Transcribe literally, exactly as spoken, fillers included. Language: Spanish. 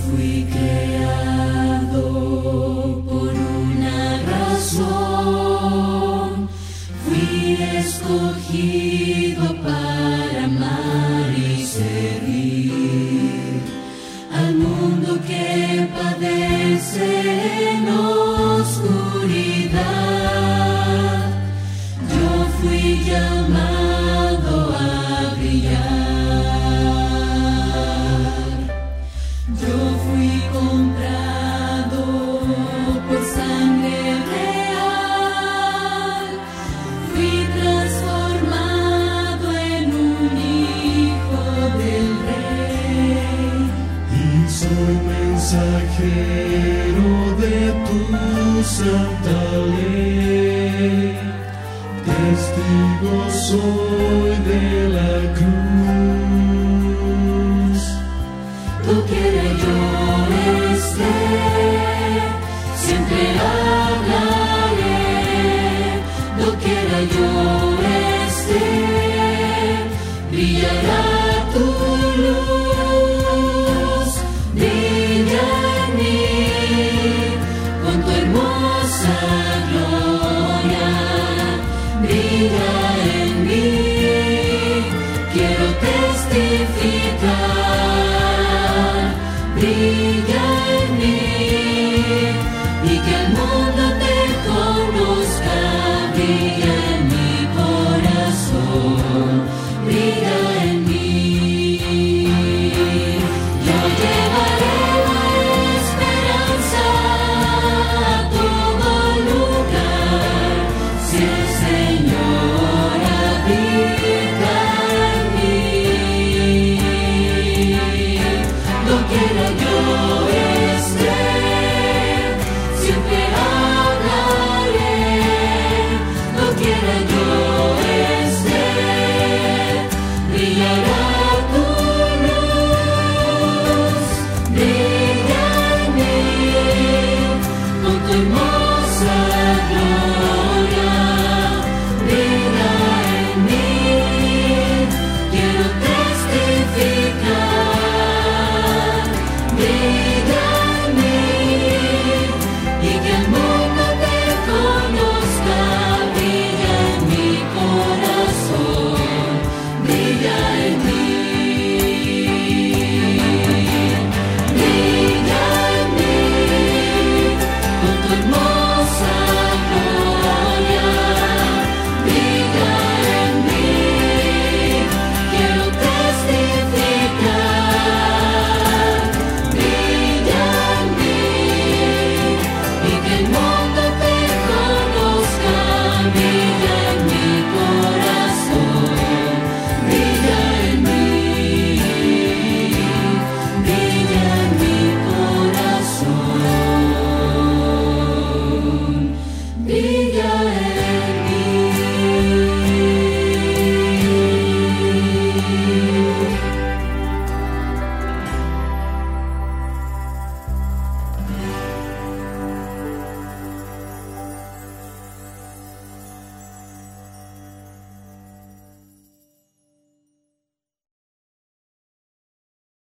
fui creado por una razón, fui escogido para amar y servir al mundo que padece en oscuridad. Yo fui llamado a brillar. Yo fui comprado por sangre real. Fui transformado en un hijo del Rey. Y soy mensajero de tu santa ley. Testigo soy de la cruz. Tú quieres yo esté, siempre habla.